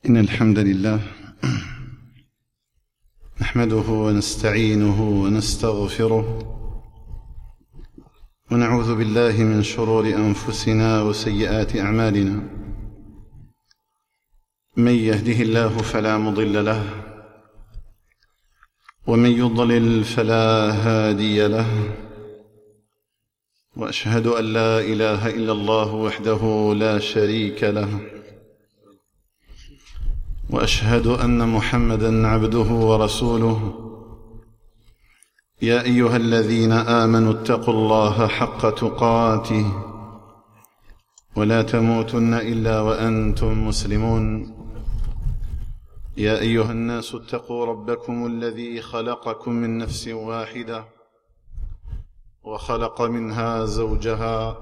إن الحمد لله نحمده ونستعينه ونستغفره ونعوذ بالله من شرور أنفسنا وسيئات أعمالنا. من يهده الله فلا مضل له ومن يضلل فلا هادي له، وأشهد أن لا إله إلا الله وحده لا شريك له، وأشهد أن محمدًا عبده ورسوله. يا أيها الذين آمنوا اتقوا الله حق تقاته ولا تموتن إلا وأنتم مسلمون. يا أيها الناس اتقوا ربكم الذي خلقكم من نفس واحدة وخلق منها زوجها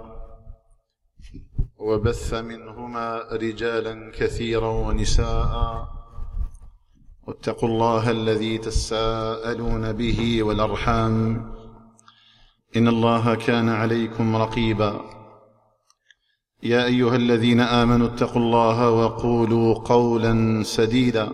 وبث منهما رجالا كثيرا ونساء، واتقوا الله الذي تساءلون به والأرحام إن الله كان عليكم رقيبا. يا أيها الذين آمنوا اتقوا الله وقولوا قولا سديدا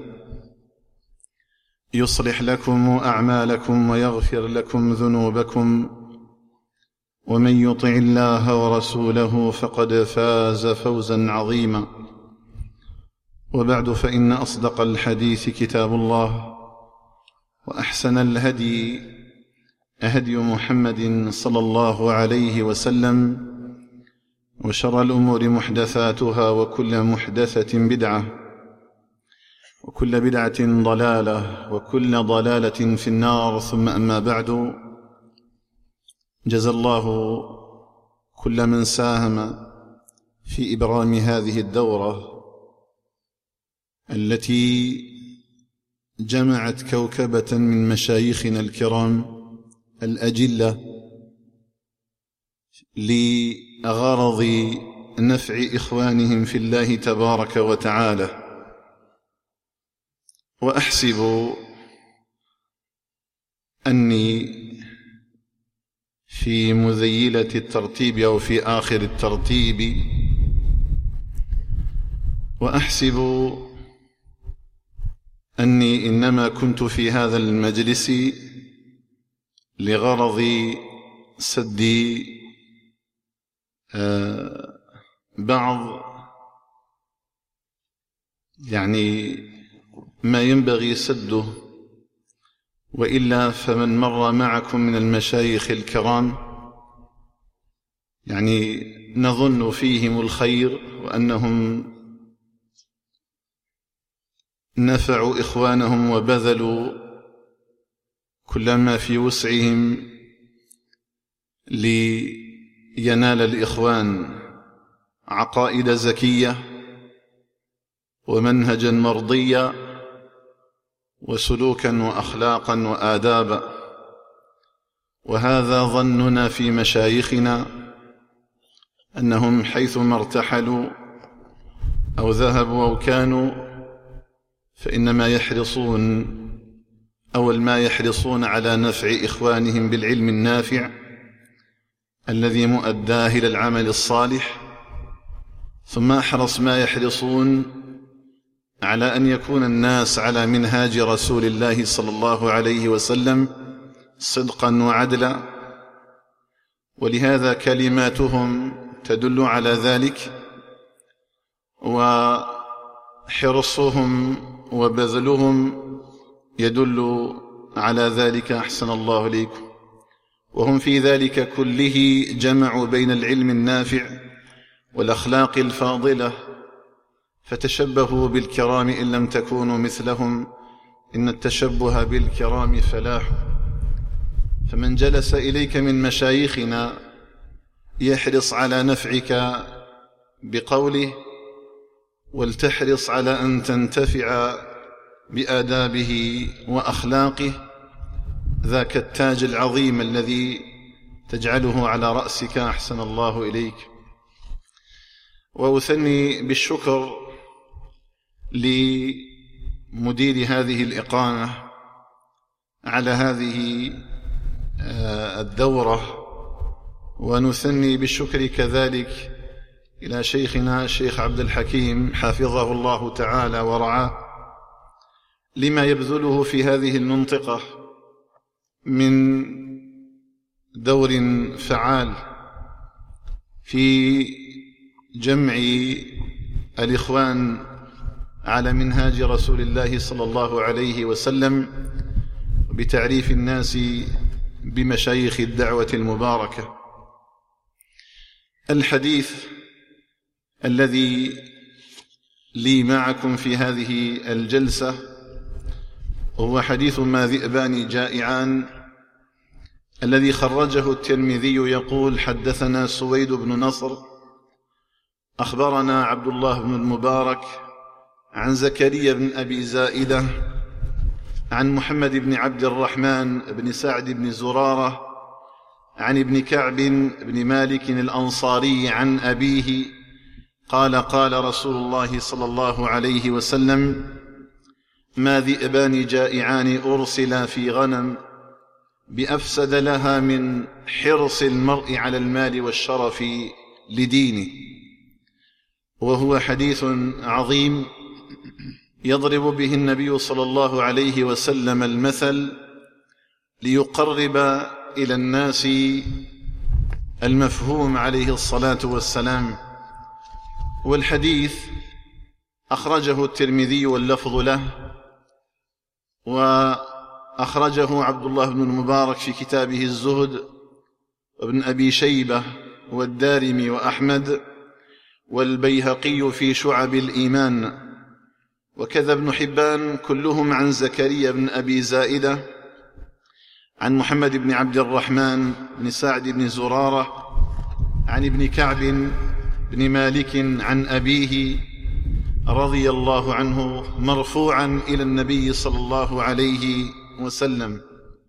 يصلح لكم أعمالكم ويغفر لكم ذنوبكم، ومن يطع الله ورسوله فقد فاز فوزا عظيما. وبعد، فإن أصدق الحديث كتاب الله، وأحسن الهدي هدي محمد صلى الله عليه وسلم، وشر الأمور محدثاتها، وكل محدثة بدعة، وكل بدعة ضلالة، وكل ضلالة في النار. ثم أما بعد، جزى الله كل من ساهم في إبرام هذه الدورة التي جمعت كوكبة من مشايخنا الكرام الأجلة لغرض نفع إخوانهم في الله تبارك وتعالى. وأحسب أني في مذيلة الترتيب أو في آخر الترتيب، وأحسب أني إنما كنت في هذا المجلس لغرض سد بعض ما ينبغي سده، وإلا فمن مر معكم من المشايخ الكرام نظن فيهم الخير، وأنهم نفعوا إخوانهم وبذلوا كل ما في وسعهم لينال الإخوان عقائد زكية ومنهجا مرضيا وسلوكا وأخلاقا وآدابا. وهذا ظننا في مشايخنا، أنهم حيثما ارتحلوا أو ذهبوا أو كانوا، فإنما يحرصون أول ما يحرصون على نفع إخوانهم بالعلم النافع الذي مؤداه إلى العمل الصالح، ثم أحرص ما يحرصون على أن يكون الناس على منهاج رسول الله صلى الله عليه وسلم صدقا وعدلا. ولهذا كلماتهم تدل على ذلك، وحرصهم وبذلهم يدل على ذلك. أحسن الله إليكم. وهم في ذلك كله جمعوا بين العلم النافع والأخلاق الفاضلة، فتشبهوا بالكرام إن لم تكونوا مثلهم، إن التشبه بالكرام فلاح. فمن جلس إليك من مشايخنا يحرص على نفعك بقوله، ولتحرص على أن تنتفع بآدابه وأخلاقه، ذاك التاج العظيم الذي تجعله على رأسك. أحسن الله إليك. وأثني بالشكر لمدير هذه الإقامة على هذه الدورة، ونثني بالشكر كذلك إلى شيخنا الشيخ عبد الحكيم حفظه الله تعالى ورعاه لما يبذله في هذه المنطقة من دور فعال في جمع الإخوان على منهاج رسول الله صلى الله عليه وسلم وبتعريف الناس بمشايخ الدعوة المباركة. الحديث الذي لي معكم في هذه الجلسة هو حديث ما ذئبان جائعان الذي خرجه الترمذي، يقول: حدثنا سويد بن نصر أخبرنا عبد الله بن المبارك عن زكريا بن أبي زائدة عن محمد بن عبد الرحمن بن سعد بن زرارة عن ابن كعب بن مالك الأنصاري عن أبيه قال: قال رسول الله صلى الله عليه وسلم: ما ذئبان جائعان أرسلا في غنم بأفسد لها من حرص المرء على المال والشرف لدينه. وهو حديث عظيم يضرب به النبي صلى الله عليه وسلم المثل ليقرب إلى الناس المفهوم عليه الصلاة والسلام. والحديث أخرجه الترمذي واللفظ له، وأخرجه عبد الله بن المبارك في كتابه الزهد، وابن أبي شيبة والدارمي وأحمد والبيهقي في شعب الإيمان، وكذا ابن حبان، كلهم عن زكريا بن أبي زائدة عن محمد بن عبد الرحمن بن سعد بن زرارة عن ابن كعب بن مالك عن أبيه رضي الله عنه مرفوعا إلى النبي صلى الله عليه وسلم.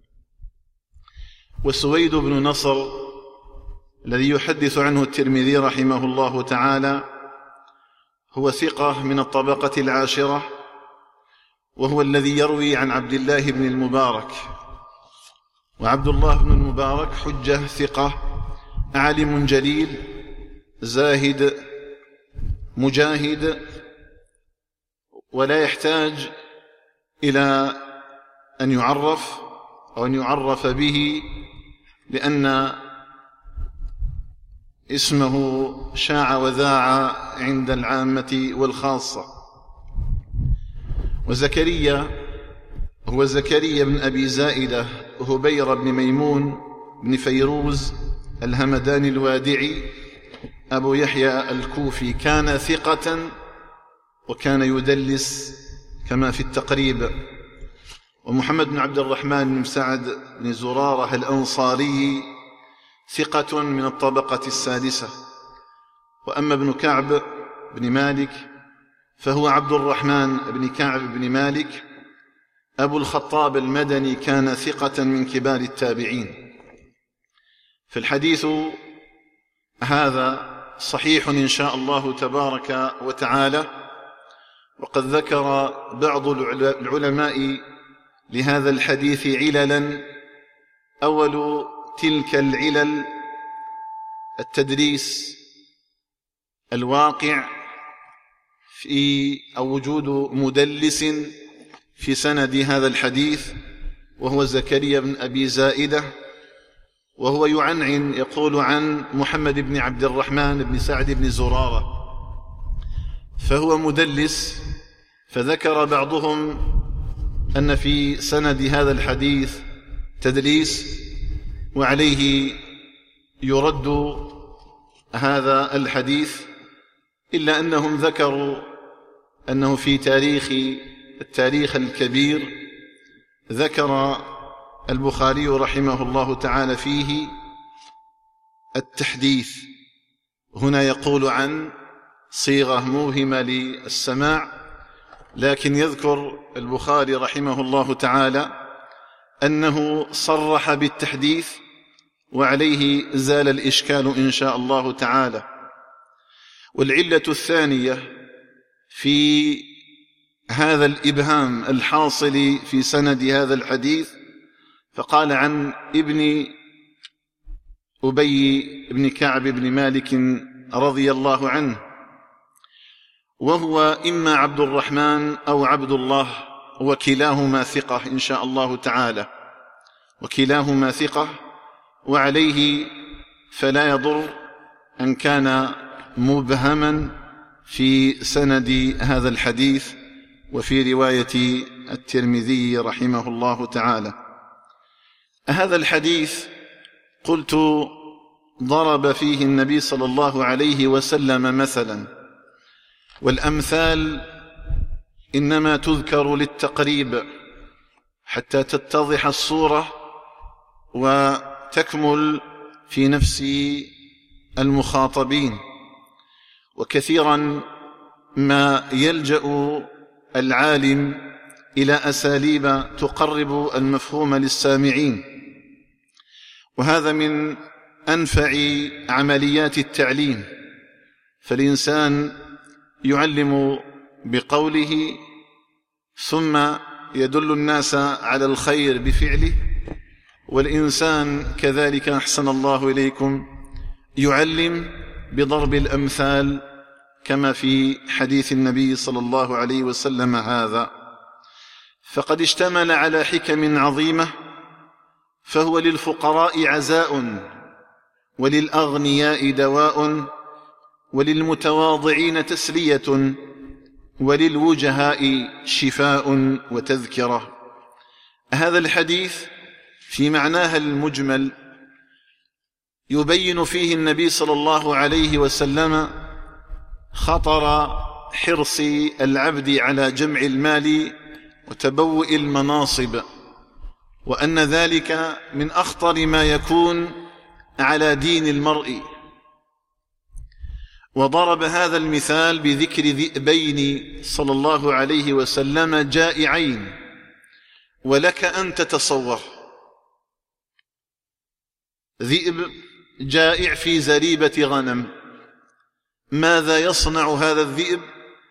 وسويد بن نصر الذي يحدث عنه الترمذي رحمه الله تعالى هو ثقة من الطبقة العاشرة، وهو الذي يروي عن عبد الله بن المبارك. وعبد الله بن المبارك حجة ثقة عالم جليل زاهد مجاهد، ولا يحتاج إلى أن يعرف أو أن يعرف به، لأن اسمه شاع وذاع عند العامة والخاصة. وزكريا هو زكريا بن أبي زائدة هبير بن ميمون بن فيروز الهمداني الوادعي أبو يحيى الكوفي، كان ثقة وكان يدلس كما في التقريب. ومحمد بن عبد الرحمن بن سعد بن زرارة الأنصاري ثقة من الطبقة السادسة. وأما ابن كعب بن مالك فهو عبد الرحمن بن كعب بن مالك أبو الخطاب المدني، كان ثقة من كبار التابعين. فالحديث هذا صحيح إن شاء الله تبارك وتعالى. وقد ذكر بعض العلماء لهذا الحديث عللا. أول تلك العلل التدريس الواقع في أو وجود مدلس في سند هذا الحديث، وهو زكريا بن أبي زائدة، وهو يعنعن يقول عن محمد بن عبد الرحمن بن سعد بن زرارة، فهو مدلس. فذكر بعضهم أن في سند هذا الحديث تدليس، وعليه يرد هذا الحديث، إلا أنهم ذكروا أنه في التاريخ الكبير ذكر البخاري رحمه الله تعالى فيه التحديث. هنا يقول عن صيغة موهمة للسماع، لكن يذكر البخاري رحمه الله تعالى أنه صرح بالتحديث، وعليه زال الإشكال إن شاء الله تعالى. والعلة الثانية في هذا الإبهام الحاصل في سند هذا الحديث، فقال عن ابن أبي بن كعب بن مالك رضي الله عنه، وهو إما عبد الرحمن أو عبد الله، وكلاهما ثقة إن شاء الله تعالى، وكلاهما ثقة، وعليه فلا يضر أن كان مبهما في سند هذا الحديث وفي رواية الترمذي رحمه الله تعالى. هذا الحديث قلت ضرب فيه النبي صلى الله عليه وسلم مثلا، والأمثال إنما تذكر للتقريب حتى تتضح الصورة وتكمل في نفس المخاطبين. وكثيرا ما يلجأ العالم إلى أساليب تقرب المفهوم للسامعين، وهذا من أنفع عمليات التعليم، فالإنسان يعلم بقوله ثم يدل الناس على الخير بفعله، والإنسان كذلك أحسن الله إليكم يعلم بضرب الأمثال كما في حديث النبي صلى الله عليه وسلم هذا. فقد اشتمل على حكم عظيمة، فهو للفقراء عزاء، وللأغنياء دواء، وللمتواضعين تسلية، وللوجهاء شفاء وتذكرة. هذا الحديث في معناه المجمل يبين فيه النبي صلى الله عليه وسلم خطر حرص العبد على جمع المال وتبوء المناصب، وأن ذلك من أخطر ما يكون على دين المرء. وضرب هذا المثال بذكر ذئبين صلى الله عليه وسلم جائعين، ولك أن تتصور ذئب جائع في زريبة غنم، ماذا يصنع هذا الذئب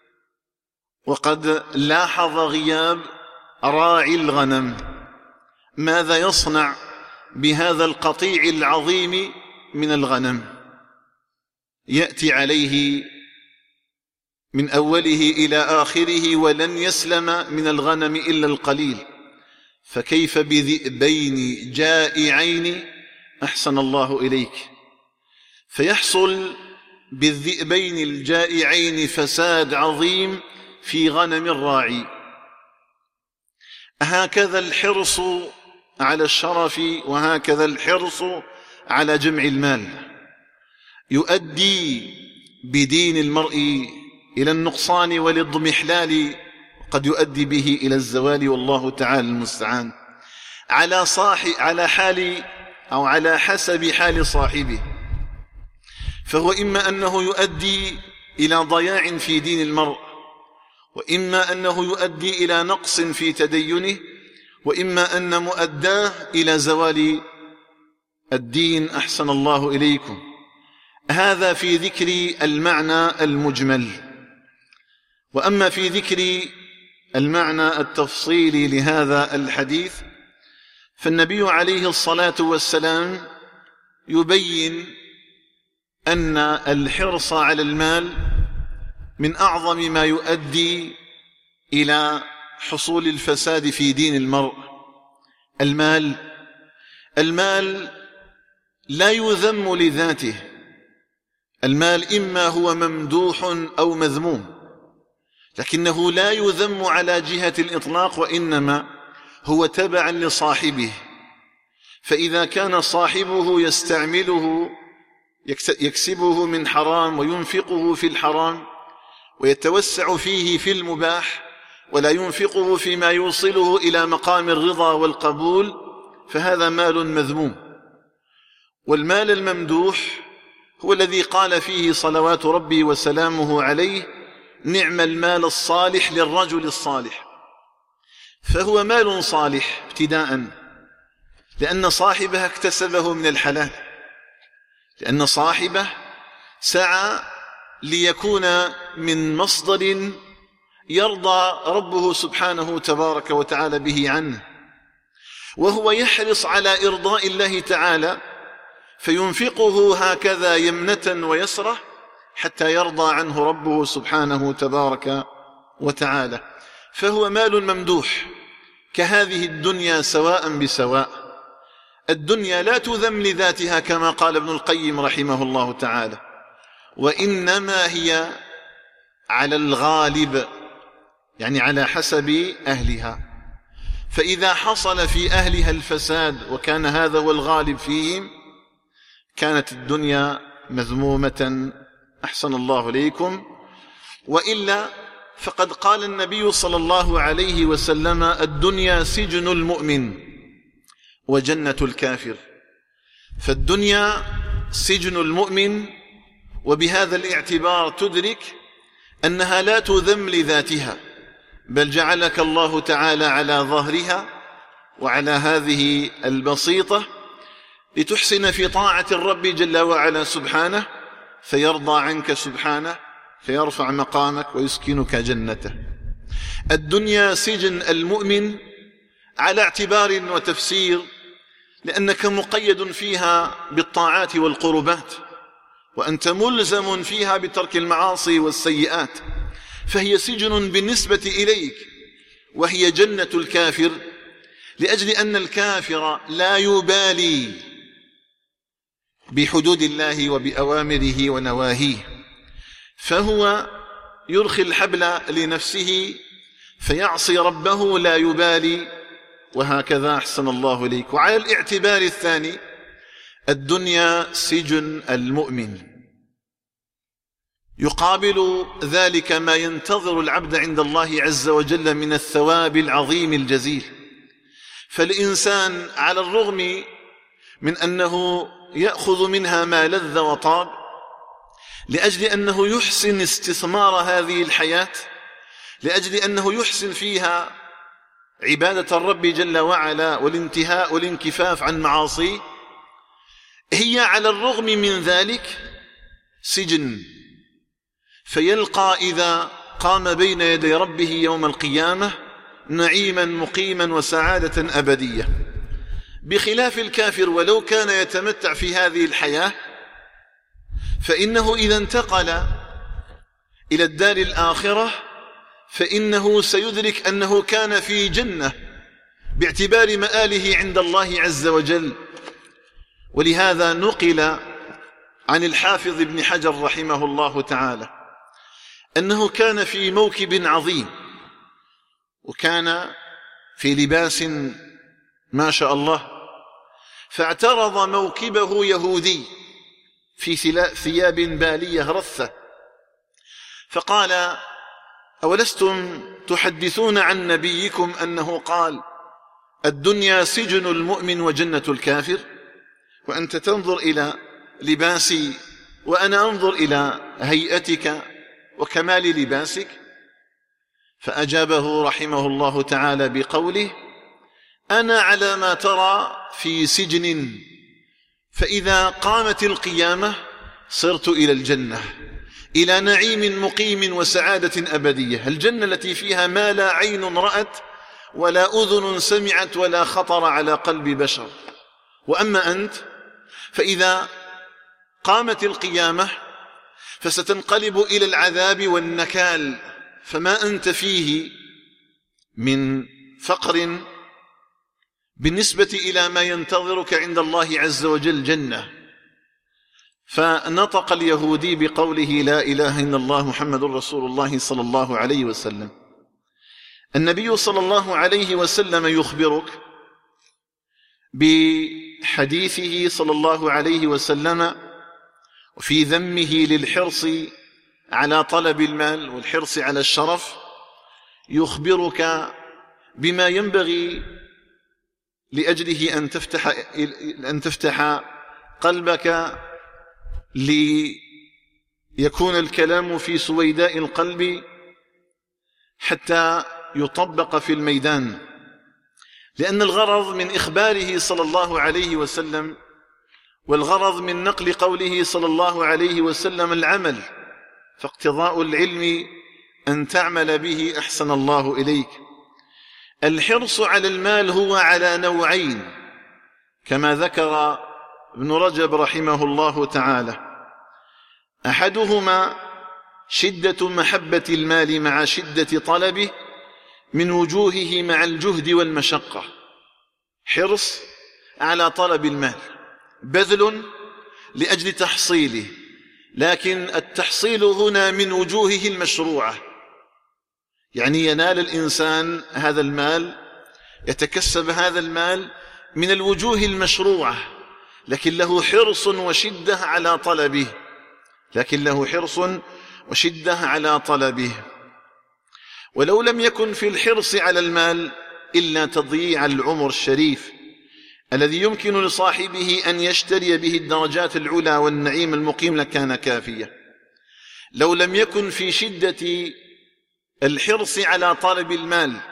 وقد لاحظ غياب راعي الغنم؟ ماذا يصنع بهذا القطيع العظيم من الغنم؟ يأتي عليه من أوله إلى آخره ولن يسلم من الغنم إلا القليل، فكيف بذئبين جائعين أحسن الله إليك؟ فيحصل بالذئبين الجائعين فساد عظيم في غنم الراعي. هكذا الحرص على الشرف، وهكذا الحرص على جمع المال يؤدي بدين المرء إلى النقصان والاضمحلال، قد يؤدي به إلى الزوال، والله تعالى المستعان، على حال أو على حسب حال صاحبه. فهو إما أنه يؤدي إلى ضياع في دين المرء، وإما أنه يؤدي إلى نقص في تدينه، وإما أن مؤداه إلى زوال الدين أحسن الله إليكم. هذا في ذكر المعنى المجمل. وأما في ذكر المعنى التفصيلي لهذا الحديث، فالنبي عليه الصلاة والسلام يبين أن الحرص على المال من أعظم ما يؤدي إلى حصول الفساد في دين المرء. المال لا يذم لذاته، المال إما هو ممدوح أو مذموم، لكنه لا يذم على جهة الإطلاق، وإنما هو تبع لصاحبه. فإذا كان صاحبه يستعمله يكسبه من حرام وينفقه في الحرام ويتوسع فيه في المباح ولا ينفقه فيما يوصله إلى مقام الرضا والقبول، فهذا مال مذموم. والمال الممدوح هو الذي قال فيه صلوات ربي وسلامه عليه: نعم المال الصالح للرجل الصالح. فهو مال صالح ابتداء، لأن صاحبه اكتسبه من الحلال، لأن صاحبه سعى ليكون من مصدر يرضى ربه سبحانه تبارك وتعالى به عنه، وهو يحرص على إرضاء الله تعالى، فينفقه هكذا يمنة ويسرة حتى يرضى عنه ربه سبحانه تبارك وتعالى. فهو مال ممدوح كهذه الدنيا سواء بسواء. الدنيا لا تذم لذاتها كما قال ابن القيم رحمه الله تعالى، وإنما هي على الغالب، يعني على حسب أهلها. فإذا حصل في أهلها الفساد وكان هذا هو الغالب فيهم كانت الدنيا مذمومة، أحسن الله إليكم. وإلا فقد قال النبي صلى الله عليه وسلم: الدنيا سجن المؤمن وجنة الكافر. فالدنيا سجن المؤمن، وبهذا الاعتبار تدرك أنها لا تذم لذاتها، بل جعلك الله تعالى على ظهرها وعلى هذه البسيطة لتحسن في طاعة الرب جل وعلا سبحانه، فيرضى عنك سبحانه، فيرفع مقامك ويسكنك جنته. الدنيا سجن المؤمن على اعتبار وتفسير، لأنك مقيد فيها بالطاعات والقربات، وأنت ملزم فيها بترك المعاصي والسيئات، فهي سجن بالنسبة إليك. وهي جنة الكافر لأجل أن الكافر لا يبالي بحدود الله وبأوامره ونواهيه، فهو يرخي الحبل لنفسه فيعصي ربه لا يبالي، وهكذا أحسن الله إليك. وعلى الاعتبار الثاني الدنيا سجن المؤمن، يقابل ذلك ما ينتظر العبد عند الله عز وجل من الثواب العظيم الجزيل. فالإنسان على الرغم من أنه يأخذ منها ما لذ وطاب، لأجل أنه يحسن استثمار هذه الحياة، لأجل أنه يحسن فيها عبادة الرب جل وعلا والانتهاء والانكفاف عن معاصيه، هي على الرغم من ذلك سجن. فيلقى إذا قام بين يدي ربه يوم القيامة نعيما مقيما وسعادة أبدية، بخلاف الكافر ولو كان يتمتع في هذه الحياة، فإنه إذا انتقل إلى الدار الآخرة فإنه سيدرك أنه كان في جنة باعتبار مآله عند الله عز وجل. ولهذا نقل عن الحافظ ابن حجر رحمه الله تعالى أنه كان في موكب عظيم، وكان في لباس ما شاء الله، فاعترض موكبه يهودي في ثياب بالية رثة، فقال: أولستم تحدثون عن نبيكم أنه قال الدنيا سجن المؤمن وجنة الكافر، وأنت تنظر إلى لباسي وأنا أنظر إلى هيئتك وكمال لباسك؟ فأجابه رحمه الله تعالى بقوله: أنا على ما ترى في سجن، فإذا قامت القيامة صرت إلى الجنة، إلى نعيم مقيم وسعادة أبدية، الجنة التي فيها ما لا عين رأت ولا أذن سمعت ولا خطر على قلب بشر. وأما أنت فإذا قامت القيامة فستنقلب إلى العذاب والنكال، فما أنت فيه من فقر بالنسبة إلى ما ينتظرك عند الله عز وجل جنة. فنطق اليهودي بقوله: لا إله إلا الله محمد رسول الله صلى الله عليه وسلم. النبي صلى الله عليه وسلم يخبرك بحديثه صلى الله عليه وسلم وفي ذمه للحرص على طلب المال والحرص على الشرف، يخبرك بما ينبغي لأجله أن تفتح قلبك ليكون الكلام في سويداء القلب حتى يطبق في الميدان. لأن الغرض من إخباره صلى الله عليه وسلم والغرض من نقل قوله صلى الله عليه وسلم العمل، فاقتضاء العلم أن تعمل به أحسن الله إليك. الحرص على المال هو على نوعين كما ذكر ابن رجب رحمه الله تعالى: أحدهما شدة محبة المال مع شدة طلبه من وجوهه مع الجهد والمشقة، حرص على طلب المال، بذل لأجل تحصيله، لكن التحصيل هنا من وجوهه المشروعة، يعني ينال الإنسان هذا المال، يتكسب هذا المال من الوجوه المشروعة، لكن له حرص وشدة على طلبه، ولو لم يكن في الحرص على المال إلا تضييع العمر الشريف الذي يمكن لصاحبه أن يشتري به الدرجات العلى والنعيم المقيم لكان كافية. لو لم يكن في شدة الحرص على طلب المال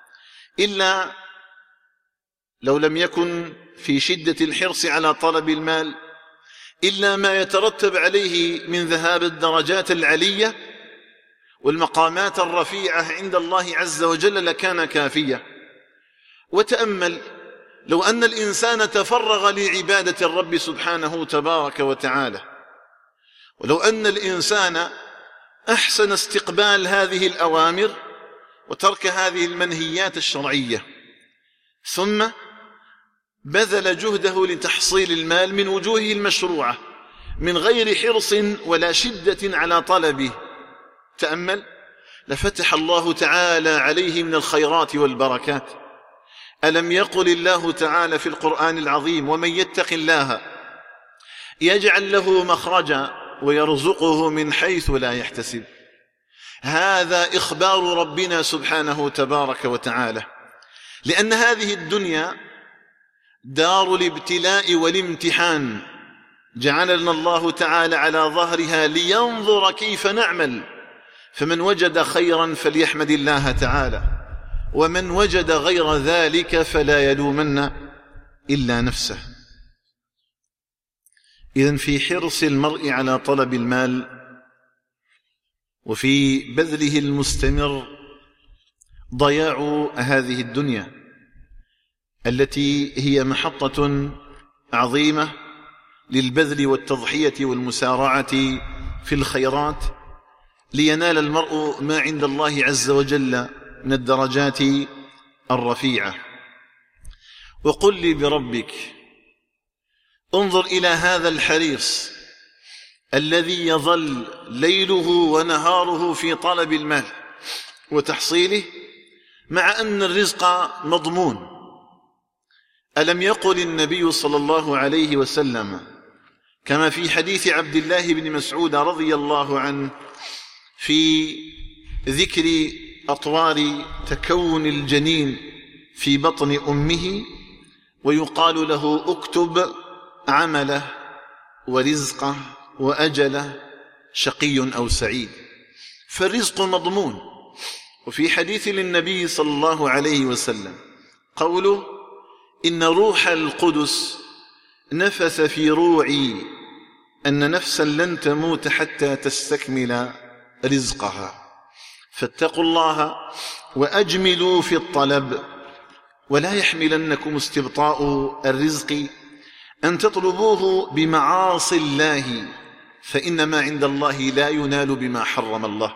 إلا ما يترتب عليه من ذهاب الدرجات العلية والمقامات الرفيعة عند الله عز وجل لكان كافية. وتأمل لو أن الإنسان تفرغ لعبادة الرب سبحانه تبارك وتعالى، ولو أن الإنسان أحسن استقبال هذه الأوامر وترك هذه المنهيات الشرعية، ثم بذل جهده لتحصيل المال من وجوهه المشروعة من غير حرص ولا شدة على طلبه، تأمل لفتح الله تعالى عليه من الخيرات والبركات. ألم يقل الله تعالى في القرآن العظيم: ومن يتق الله يجعل له مخرجا ويرزقه من حيث لا يحتسب. هذا إخبار ربنا سبحانه تبارك وتعالى، لأن هذه الدنيا دار الابتلاء والامتحان، جعلنا الله تعالى على ظهرها لينظر كيف نعمل، فمن وجد خيرا فليحمد الله تعالى، ومن وجد غير ذلك فلا يلومن إلا نفسه. إذن في حرص المرء على طلب المال وفي بذله المستمر ضياع هذه الدنيا التي هي محطة عظيمة للبذل والتضحية والمسارعة في الخيرات لينال المرء ما عند الله عز وجل من الدرجات الرفيعة. وقل لي بربك انظر إلى هذا الحريص الذي يظل ليله ونهاره في طلب المال وتحصيله مع أن الرزق مضمون. ألم يقل النبي صلى الله عليه وسلم كما في حديث عبد الله بن مسعود رضي الله عنه في ذكر أطوار تكون الجنين في بطن أمه، ويقال له: اكتب عمله ورزقه وأجله، شقي أو سعيد. فالرزق مضمون. وفي حديث للنبي صلى الله عليه وسلم قوله: إن روح القدس نفث في روعي أن نفسا لن تموت حتى تستكمل رزقها، فاتقوا الله وأجملوا في الطلب، ولا يحملنكم استبطاء الرزق أن تطلبوه بمعاصي الله، فإن ما عند الله لا ينال بما حرم الله.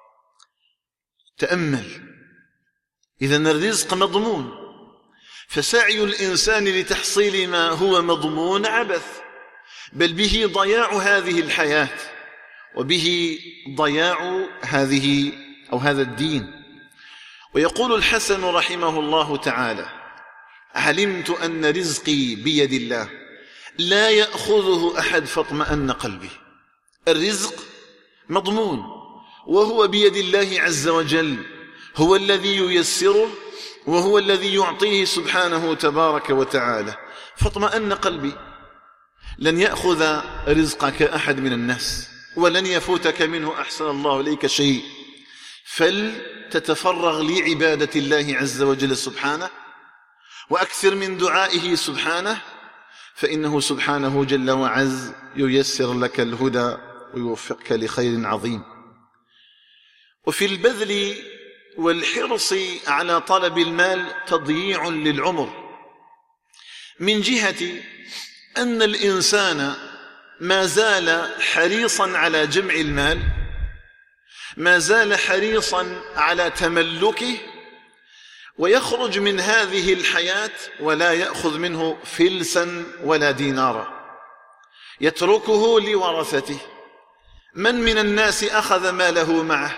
تأمل، إذن الرزق مضمون، فسعي الإنسان لتحصيل ما هو مضمون عبث، بل به ضياع هذه الحياة وبه ضياع هذا الدين. ويقول الحسن رحمه الله تعالى: علمت أن رزقي بيد الله لا يأخذه أحد فاطمأن قلبي. الرزق مضمون وهو بيد الله عز وجل، هو الذي ييسره وهو الذي يعطيه سبحانه تبارك وتعالى، فاطمأن قلبي. لن يأخذ رزقك أحد من الناس، ولن يفوتك منه أحسن الله إليك شيء، فلتتفرغ لعبادة الله عز وجل سبحانه، وأكثر من دعائه سبحانه، فإنه سبحانه جل وعز ييسر لك الهدى ويوفقك لخير عظيم. وفي البذل والحرص على طلب المال تضييع للعمر، من جهة أن الإنسان ما زال حريصا على جمع المال، ما زال حريصا على تملكه، ويخرج من هذه الحياة ولا يأخذ منه فلسا ولا دينارا، يتركه لورثته. من الناس أخذ ماله معه؟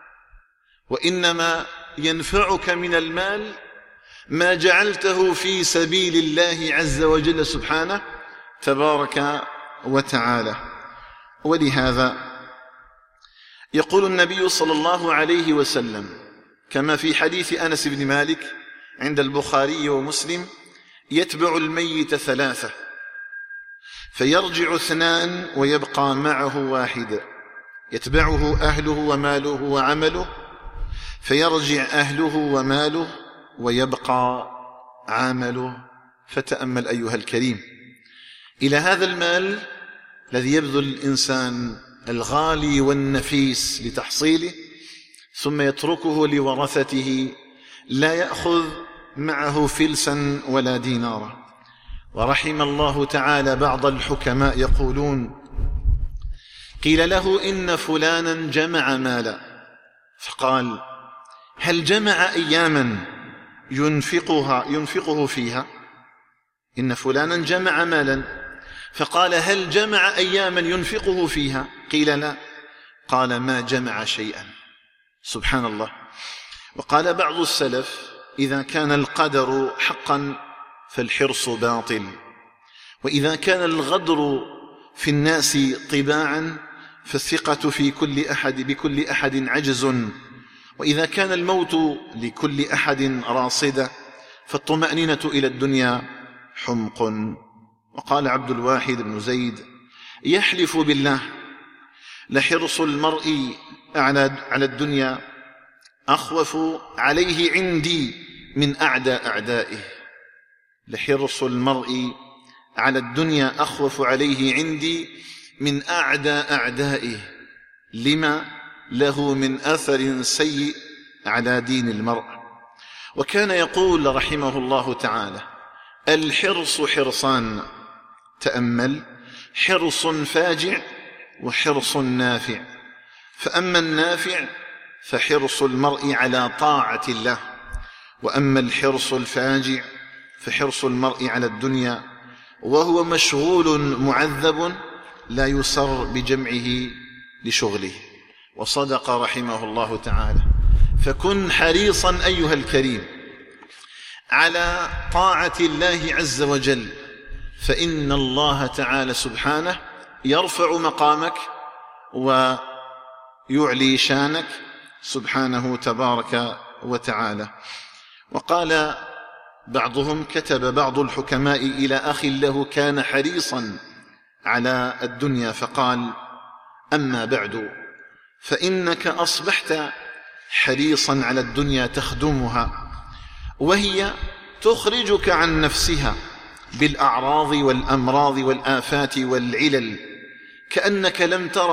وإنما ينفعك من المال ما جعلته في سبيل الله عز وجل سبحانه تبارك وتعالى. ولهذا يقول النبي صلى الله عليه وسلم كما في حديث أنس بن مالك عند البخاري ومسلم: يتبع الميت 3 فيرجع 2 ويبقى معه 1، يتبعه أهله وماله وعمله، فيرجع أهله وماله ويبقى عمله. فتأمل أيها الكريم إلى هذا المال الذي يبذل الإنسان الغالي والنفيس لتحصيله، ثم يتركه لورثته لا يأخذ معه فلسا ولا دينارا. ورحم الله تعالى بعض الحكماء يقولون: قيل له إن فلانا جمع مالا، فقال: هل جمع أياما ينفقه فيها؟ إن فلانا جمع مالا، فقال: هل جمع أياما ينفقه فيها؟ قيل: لا. قال: ما جمع شيئا. سبحان الله. وقال بعض السلف: إذا كان القدر حقا فالحرص باطل، وإذا كان الغدر في الناس طباعا فالثقة في بكل أحد عجز، وإذا كان الموت لكل أحد راصدة فالطمأنينة إلى الدنيا حمق. وقال عبد الواحد بن زيد: يحلف بالله لحرص المرء على الدنيا أخوف عليه عندي من أعدائه. لحرص المرء على الدنيا أخوف عليه عندي من أعدائه، لما له من أثر سيء على دين المرء. وكان يقول رحمه الله تعالى: الحرص حرصان، تأمل: حرص فاجع وحرص نافع. فأما النافع فحرص المرء على طاعة الله، وأما الحرص الفاجع فحرص المرء على الدنيا وهو مشغول معذب لا يسر بجمعه لشغله. وصدق رحمه الله تعالى. فكن حريصا أيها الكريم على طاعة الله عز وجل، فإن الله تعالى سبحانه يرفع مقامك ويعلي شانك سبحانه تبارك وتعالى. وقال بعضهم: كتب بعض الحكماء إلى أخ له كان حريصا على الدنيا فقال: أما بعد فإنك أصبحت حريصا على الدنيا تخدمها، وهي تخرجك عن نفسها بالأعراض والأمراض والآفات والعلل، كأنك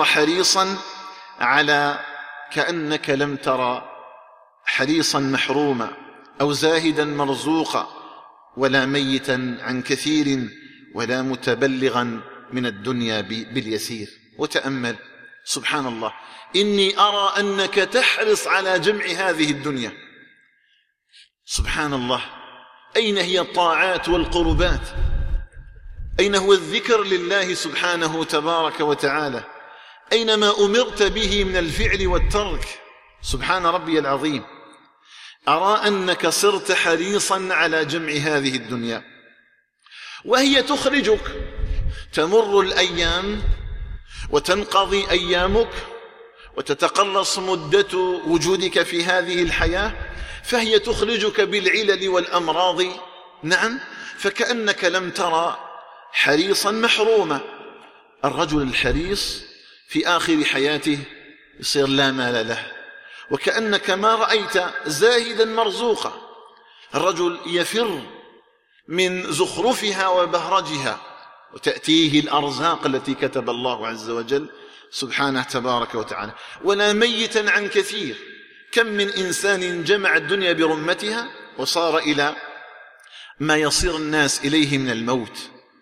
لم ترى حريصا محروما أو زاهدا مرزوقا، ولا ميتا عن كثير، ولا متبلغا من الدنيا باليسير. وتأمل سبحان الله: إني أرى أنك تحرص على جمع هذه الدنيا. سبحان الله، أين هي الطاعات والقربات؟ أين هو الذكر لله سبحانه تبارك وتعالى؟ أين ما أمرت به من الفعل والترك؟ سبحان ربي العظيم. أرى أنك صرت حريصا على جمع هذه الدنيا، وهي تخرجك. تمر الأيام وتنقضي أيامك وتتقلص مدة وجودك في هذه الحياة، فهي تخرجك بالعلل والأمراض. نعم، فكأنك لم ترى حريصا محروما. الرجل الحريص في آخر حياته يصير لا مال له، وكأنك ما رأيت زاهدا مرزوقا. الرجل يفر من زخرفها وبهرجها، وتأتيه الأرزاق التي كتب الله عز وجل سبحانه تبارك وتعالى. ولا ميتا عن كثير. كم من إنسان جمع الدنيا برمتها وصار إلى ما يصير الناس إليه من الموت،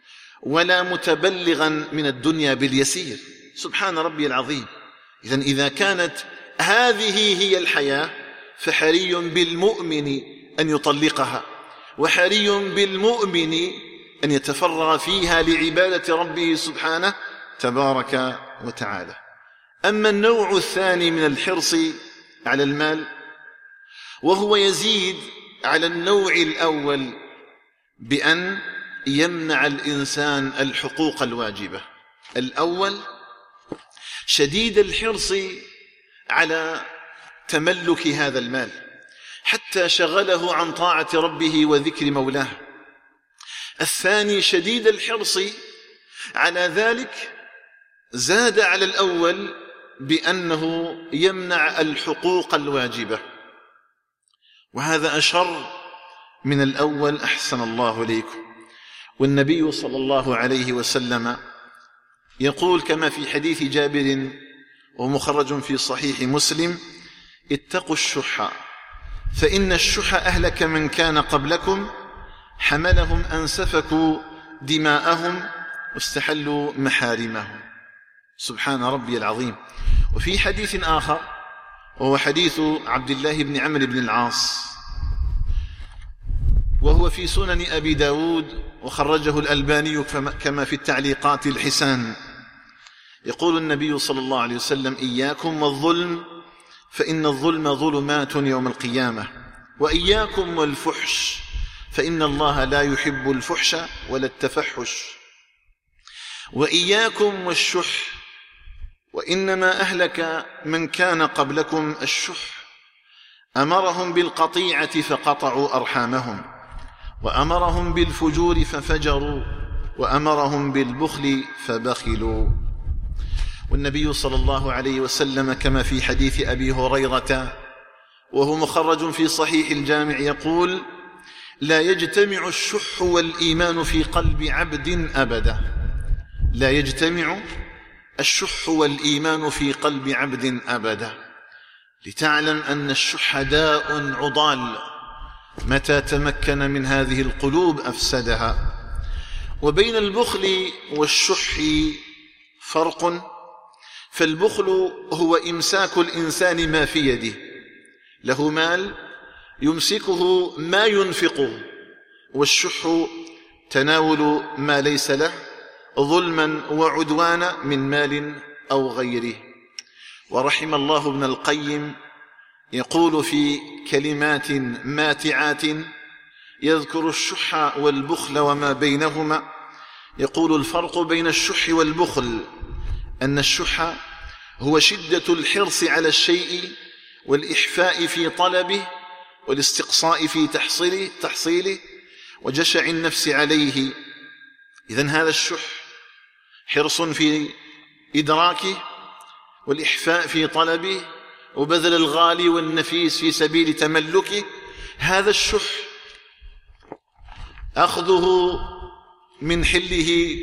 ولا متبلغا من الدنيا باليسير. سبحان ربي العظيم. إذن إذا كانت هذه هي الحياة فحري بالمؤمن أن يطلقها، وحري بالمؤمن أن يتفرغ فيها لعبادة ربه سبحانه تبارك وتعالى. أما النوع الثاني من الحرص على المال، وهو يزيد على النوع الأول بأن يمنع الإنسان الحقوق الواجبة. الأول شديد الحرص على تملك هذا المال حتى شغله عن طاعة ربه وذكر مولاه. الثاني شديد الحرص على ذلك، زاد على الأول بأنه يمنع الحقوق الواجبة، وهذا أشر من الأول. أحسن الله إليكم. والنبي صلى الله عليه وسلم يقول كما في حديث جابر ومخرج في صحيح مسلم: اتقوا الشح فإن الشح أهلك من كان قبلكم، حملهم أن سفكوا دماءهم واستحلوا محارمهم. سبحان ربي العظيم. وفي حديث آخر وهو حديث عبد الله بن عمرو بن العاص، وهو في سنن أبي داود وخرجه الألباني كما في التعليقات الحسان، يقول النبي صلى الله عليه وسلم: إياكم والظلم فإن الظلم ظلمات يوم القيامة، وإياكم والفحش فإن الله لا يحب الفحش ولا التفحش، وإياكم والشح وإنما أهلك من كان قبلكم الشح، أمرهم بالقطيعة فقطعوا أرحامهم، وأمرهم بالفجور ففجروا، وأمرهم بالبخل فبخلوا. والنبي صلى الله عليه وسلم كما في حديث أبي هريرة وهو مخرج في صحيح الجامع يقول: لا يجتمع الشح والإيمان في قلب عبد أبدا. لا يجتمع الشح والإيمان في قلب عبد أبدا. لتعلم أن الشح داء عضال، متى تمكن من هذه القلوب أفسدها. وبين البخل والشح فرق، فالبخل هو إمساك الإنسان ما في يده، له مال يمسكه ما ينفقه، والشح تناول ما ليس له ظلما وعدوانا من مال أو غيره. ورحم الله ابن القيم يقول في كلمات ماتعات يذكر الشح والبخل وما بينهما، يقول: الفرق بين الشح والبخل أن الشح هو شدة الحرص على الشيء والإحفاء في طلبه والاستقصاء في تحصيله وجشع النفس عليه. إذن هذا الشح حرص في إدراكه والإحفاء في طلبه وبذل الغالي والنفيس في سبيل تملكه. هذا الشح أخذه من حله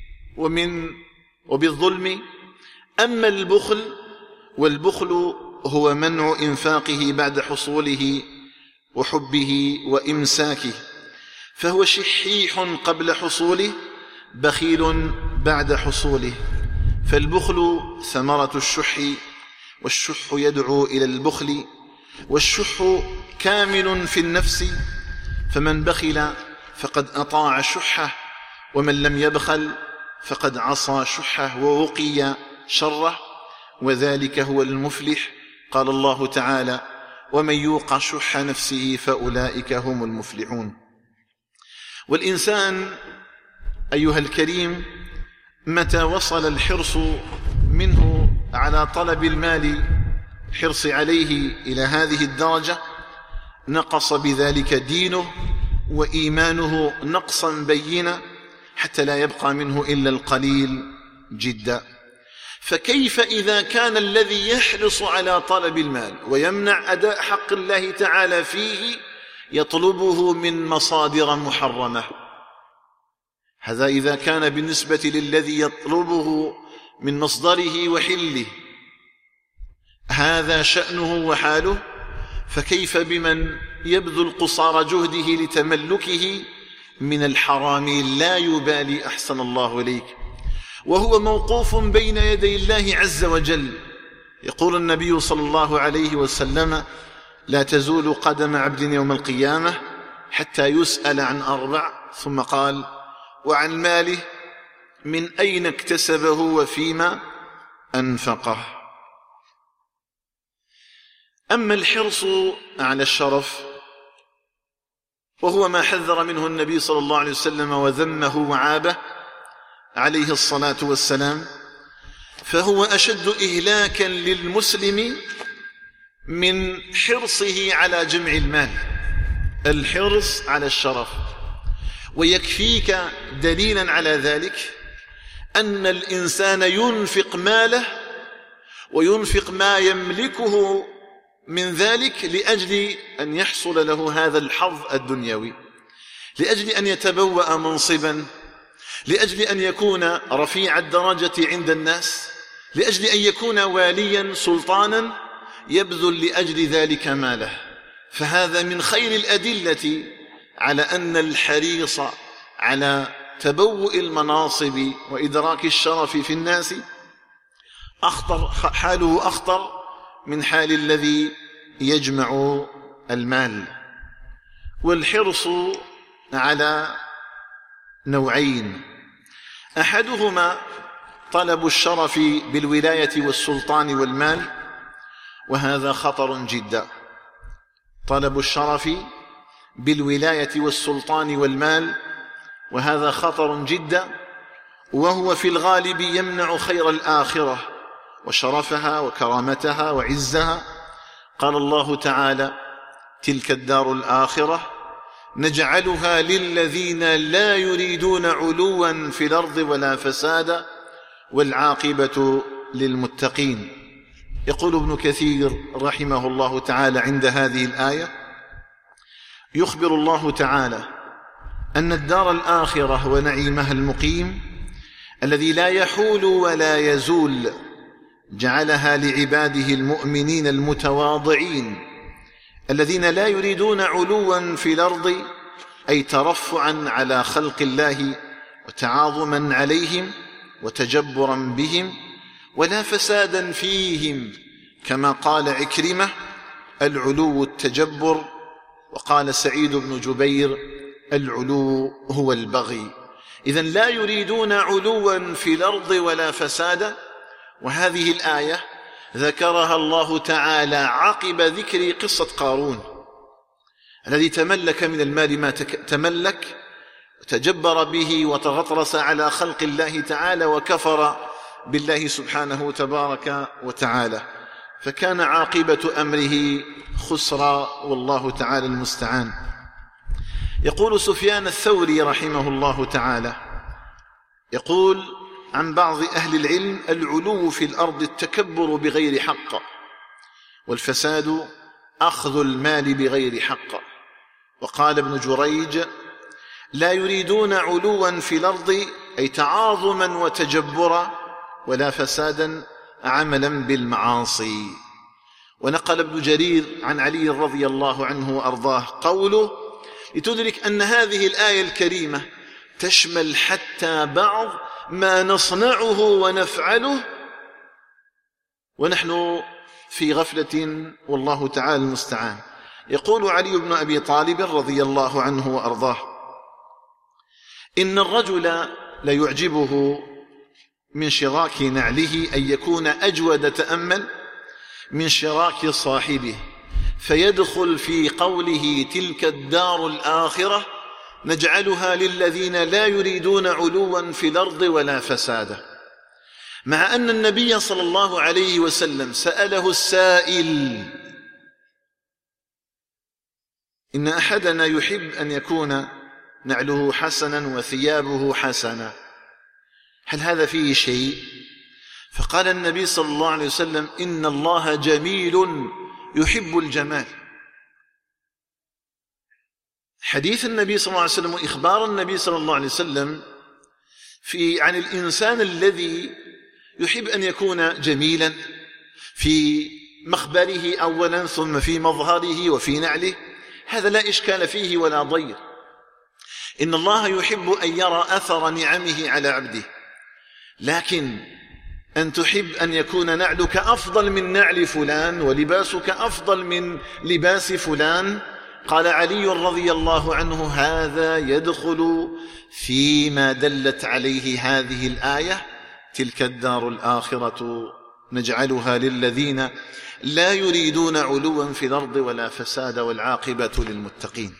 وبالظلم. أما والبخل هو منع إنفاقه بعد حصوله وحبه وإمساكه، فهو شحيح قبل حصوله، بخيل بعد حصوله. فالبخل ثمرة الشح، والشح يدعو إلى البخل، والشح كامل في النفس، فمن بخل فقد أطاع شحه، ومن لم يبخل فقد عصى شحه ووقي شره، وذلك هو المفلح. قال الله تعالى: ومن يوق شح نفسه فأولئك هم المفلحون. والإنسان أيها الكريم متى وصل الحرص منه على طلب المال، حرص عليه إلى هذه الدرجة، نقص بذلك دينه وإيمانه نقصا بينا، حتى لا يبقى منه إلا القليل جدا. فكيف إذا كان الذي يحرص على طلب المال ويمنع أداء حق الله تعالى فيه يطلبه من مصادر محرمة؟ هذا إذا كان بالنسبة للذي يطلبه من مصدره وحله هذا شأنه وحاله، فكيف بمن يبذل قصارى جهده لتملكه من الحرام لا يبالي أحسن الله إليك، وهو موقوف بين يدي الله عز وجل. يقول النبي صلى الله عليه وسلم: لا تزول قدم عبد يوم القيامة حتى يسأل عن 4، ثم قال: وعن ماله من أين اكتسبه وفيما أنفقه. أما الحرص على الشرف، وهو ما حذر منه النبي صلى الله عليه وسلم وذمه وعابه عليه الصلاة والسلام، فهو أشد إهلاكا للمسلم من حرصه على جمع المال، الحرص على الشرف. ويكفيك دليلا على ذلك أن الإنسان ينفق ماله وينفق ما يملكه من ذلك لأجل أن يحصل له هذا الحظ الدنيوي، لأجل أن يتبوأ منصبا، لأجل أن يكون رفيع الدرجة عند الناس، لأجل أن يكون واليا سلطانا، يبذل لأجل ذلك ماله. فهذا من خير الأدلة على أن الحريص على تبوء المناصب وإدراك الشرف في الناس حاله أخطر من حال الذي يجمع المال. والحرص على نوعين: أحدهما طلب الشرف بالولاية والسلطان والمال، وهذا خطر جدا. طلب الشرف بالولاية والسلطان والمال، وهذا خطر جدا، وهو في الغالب يمنع خير الآخرة وشرفها وكرامتها وعزها. قال الله تعالى: تلك الدار الآخرة نجعلها للذين لا يريدون علوا في الأرض ولا فسادا والعاقبة للمتقين. يقول ابن كثير رحمه الله تعالى عند هذه الآية: يخبر الله تعالى أن الدار الآخرة ونعيمها المقيم الذي لا يحول ولا يزول جعلها لعباده المؤمنين المتواضعين الذين لا يريدون علوا في الأرض، أي ترفعا على خلق الله وتعاظما عليهم وتجبرا بهم، ولا فسادا فيهم، كما قال عكرمة: العلو التجبر، وقال سعيد بن جبير: العلو هو البغي. إذن لا يريدون علوا في الأرض ولا فسادا. وهذه الآية ذكرها الله تعالى عقب ذكر قصة قارون الذي تملك من المال ما تملك، تجبر به وتغطرس على خلق الله تعالى وكفر بالله سبحانه تبارك وتعالى، فكان عاقبة أمره خسرا، والله تعالى المستعان. يقول سفيان الثوري رحمه الله تعالى، يقول عن بعض أهل العلم: العلو في الأرض التكبر بغير حق، والفساد أخذ المال بغير حق. وقال ابن جريج: لا يريدون علوا في الأرض، أي تعاظما وتجبرا، ولا فسادا عملا بالمعاصي. ونقل ابن جرير عن علي رضي الله عنه وأرضاه قوله: لتدرك أن هذه الآية الكريمة تشمل حتى بعض ما نصنعه ونفعله ونحن في غفلة، والله تعالى المستعان. يقول علي بن أبي طالب رضي الله عنه وأرضاه: إن الرجل ليعجبه من شراك نعله أن يكون أجود تأمل من شراك صاحبه، فيدخل في قوله: تلك الدار الآخرة نجعلها للذين لا يريدون علوا في الأرض ولا فسادا، مع أن النبي صلى الله عليه وسلم سأله السائل: إن أحدنا يحب أن يكون نعله حسنا وثيابه حسنا، هل هذا فيه شيء؟ فقال النبي صلى الله عليه وسلم: إن الله جميل يحب الجمال. حديث النبي صلى الله عليه وسلم وإخبار النبي صلى الله عليه وسلم عن الإنسان الذي يحب أن يكون جميلا في مخبره أولا، ثم في مظهره وفي نعله، هذا لا إشكال فيه ولا ضير. إن الله يحب أن يرى أثر نعمه على عبده، لكن أن تحب أن يكون نعلك أفضل من نعل فلان ولباسك أفضل من لباس فلان، قال علي رضي الله عنه: هذا يدخل فيما دلت عليه هذه الآية: تلك الدار الآخرة نجعلها للذين لا يريدون علوا في الأرض ولا فساد والعاقبة للمتقين.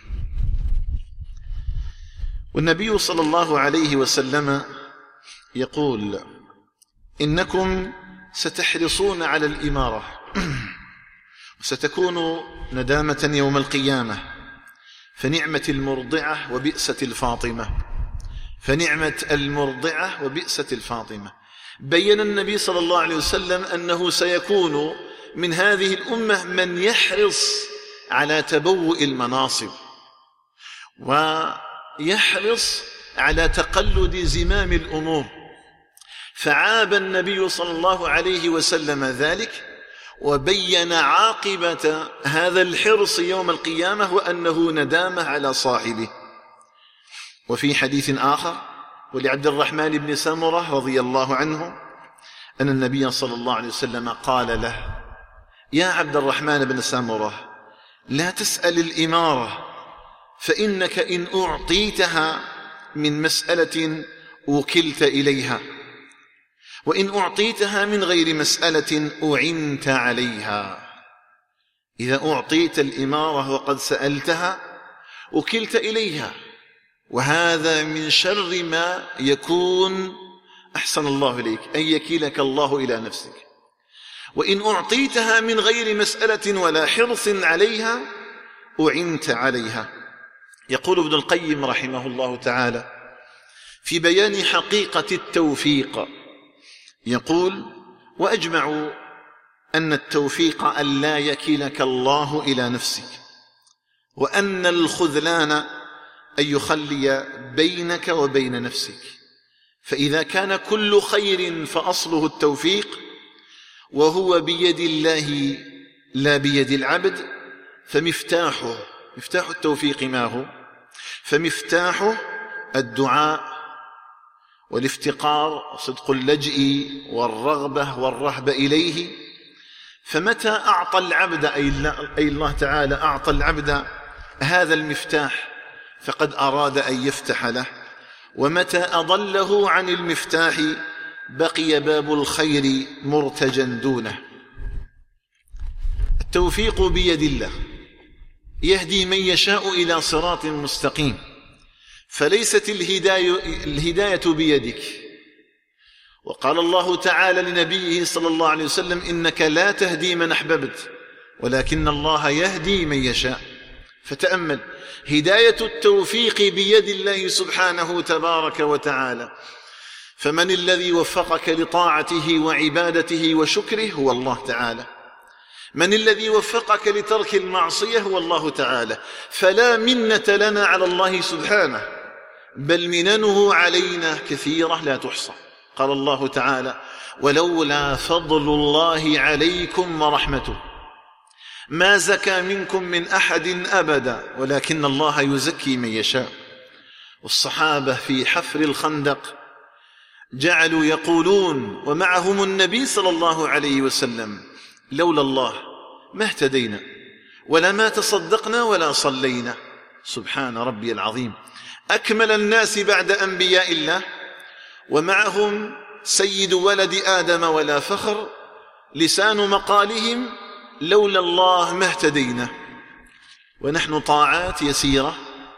والنبي صلى الله عليه وسلم يقول: إنكم ستحرصون على الإمارة وستكون ندامة يوم القيامة، فنعمة المرضعة وبئسة الفاطمة، فنعمة المرضعة وبئسة الفاطمة. بين النبي صلى الله عليه وسلم أنه سيكون من هذه الأمة من يحرص على تبوء المناصب ويحرص على تقلد زمام الأمور، فعاب النبي صلى الله عليه وسلم ذلك وبين عاقبة هذا الحرص يوم القيامة وأنه ندامة على صاحبه. وفي حديث آخر ولعبد الرحمن بن سمرة رضي الله عنه أن النبي صلى الله عليه وسلم قال له: يا عبد الرحمن بن سمرة، لا تسأل الإمارة، فإنك إن أعطيتها من مسألة وكلت إليها، وإن أعطيتها من غير مسألة أعنت عليها. إذا أعطيت الإمارة وقد سألتها وكلت إليها، وهذا من شر ما يكون، أحسن الله إليك، أن يكيلك الله إلى نفسك. وإن أعطيتها من غير مسألة ولا حرص عليها أعنت عليها. يقول ابن القيم رحمه الله تعالى في بيان حقيقة التوفيق، يقول: وأجمعوا أن التوفيق أن لا يكلك الله إلى نفسك، وأن الخذلان أن يخلي بينك وبين نفسك. فإذا كان كل خير فأصله التوفيق، وهو بيد الله لا بيد العبد، فمفتاح التوفيق ما هو؟ فمفتاحه الدعاء والافتقار وصدق اللجئ والرغبة والرهبة إليه. فمتى أعطى العبد أي الله تعالى أعطى العبد هذا المفتاح فقد أراد أن يفتح له، ومتى أضله عن المفتاح بقي باب الخير مرتجا دونه. التوفيق بيد الله، يهدي من يشاء إلى صراط مستقيم، فليست الهداية بيدك. وقال الله تعالى لنبيه صلى الله عليه وسلم: إنك لا تهدي من أحببت ولكن الله يهدي من يشاء. فتأمل، هداية التوفيق بيد الله سبحانه تبارك وتعالى. فمن الذي وفقك لطاعته وعبادته وشكره؟ هو الله تعالى. من الذي وفقك لترك المعصية؟ هو الله تعالى. فلا منة لنا على الله سبحانه، بل مننه علينا كثيرة لا تحصى. قال الله تعالى: ولولا فضل الله عليكم ورحمته ما زكى منكم من أحد أبدا ولكن الله يزكي من يشاء. والصحابة في حفر الخندق جعلوا يقولون ومعهم النبي صلى الله عليه وسلم: لولا الله ما اهتدينا ولا ما تصدقنا ولا صلينا. سبحان ربي العظيم. أكمل الناس بعد أنبياء الله، ومعهم سيد ولد آدم ولا فخر، لسان مقالهم: لولا الله ما اهتدينا. ونحن طاعات يسيرة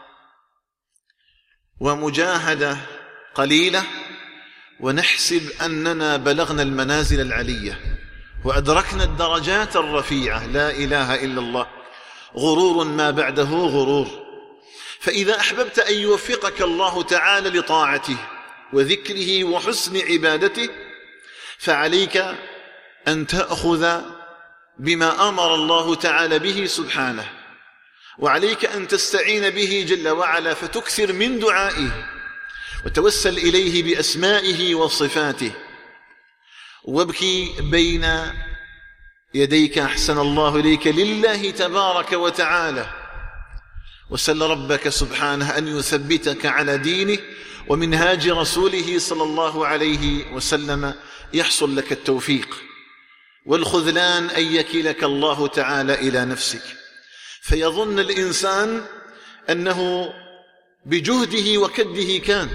ومجاهدة قليلة، ونحسب أننا بلغنا المنازل العلية وأدركنا الدرجات الرفيعة. لا إله إلا الله. غرور ما بعده غرور. فإذا أحببت أن يوفقك الله تعالى لطاعته وذكره وحسن عبادته، فعليك أن تأخذ بما أمر الله تعالى به سبحانه، وعليك أن تستعين به جل وعلا، فتكثر من دعائه وتوسل إليه بأسمائه وصفاته، وابكي بين يديك أحسن الله إليك لله تبارك وتعالى، وسل ربك سبحانه أن يثبتك على دينه ومنهاج رسوله صلى الله عليه وسلم يحصل لك التوفيق، والخذلان أن يكلك الله تعالى إلى نفسك، فيظن الإنسان أنه بجهده وكده كان،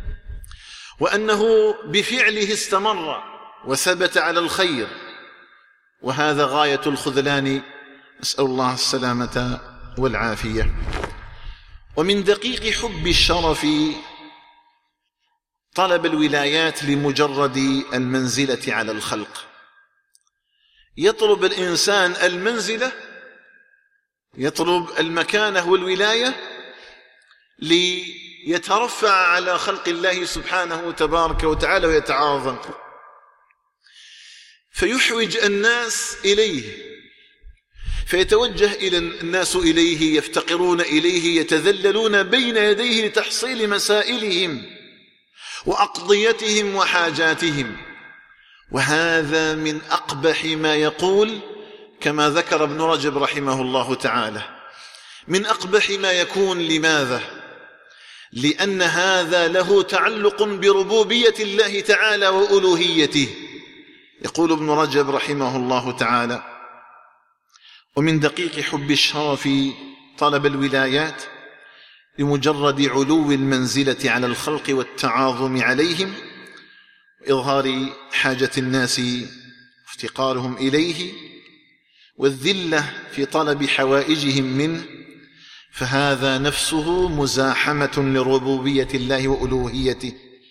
وأنه بفعله استمر وثبت على الخير، وهذا غاية الخذلان، نسأل الله السلامة والعافية. ومن دقيق حب الشرف طلب الولايات لمجرد المنزلة على الخلق. يطلب الإنسان المنزلة، يطلب المكانة والولاية ليترفع على خلق الله سبحانه تبارك وتعالى ويتعاظم، فيحوج الناس إليه، فيتوجه إلى الناس إليه، يفتقرون إليه، يتذللون بين يديه لتحصيل مسائلهم وأقضيتهم وحاجاتهم. وهذا من أقبح ما يقول، كما ذكر ابن رجب رحمه الله تعالى، من أقبح ما يكون. لماذا؟ لأن هذا له تعلق بربوبية الله تعالى وألوهيته. يقول ابن رجب رحمه الله تعالى: ومن دقيق حب الشرف طلب الولايات لمجرد علو المنزلة على الخلق والتعاظم عليهم وإظهار حاجة الناس وافتقارهم إليه والذلة في طلب حوائجهم منه، فهذا نفسه مزاحمة لربوبية الله وألوهيته.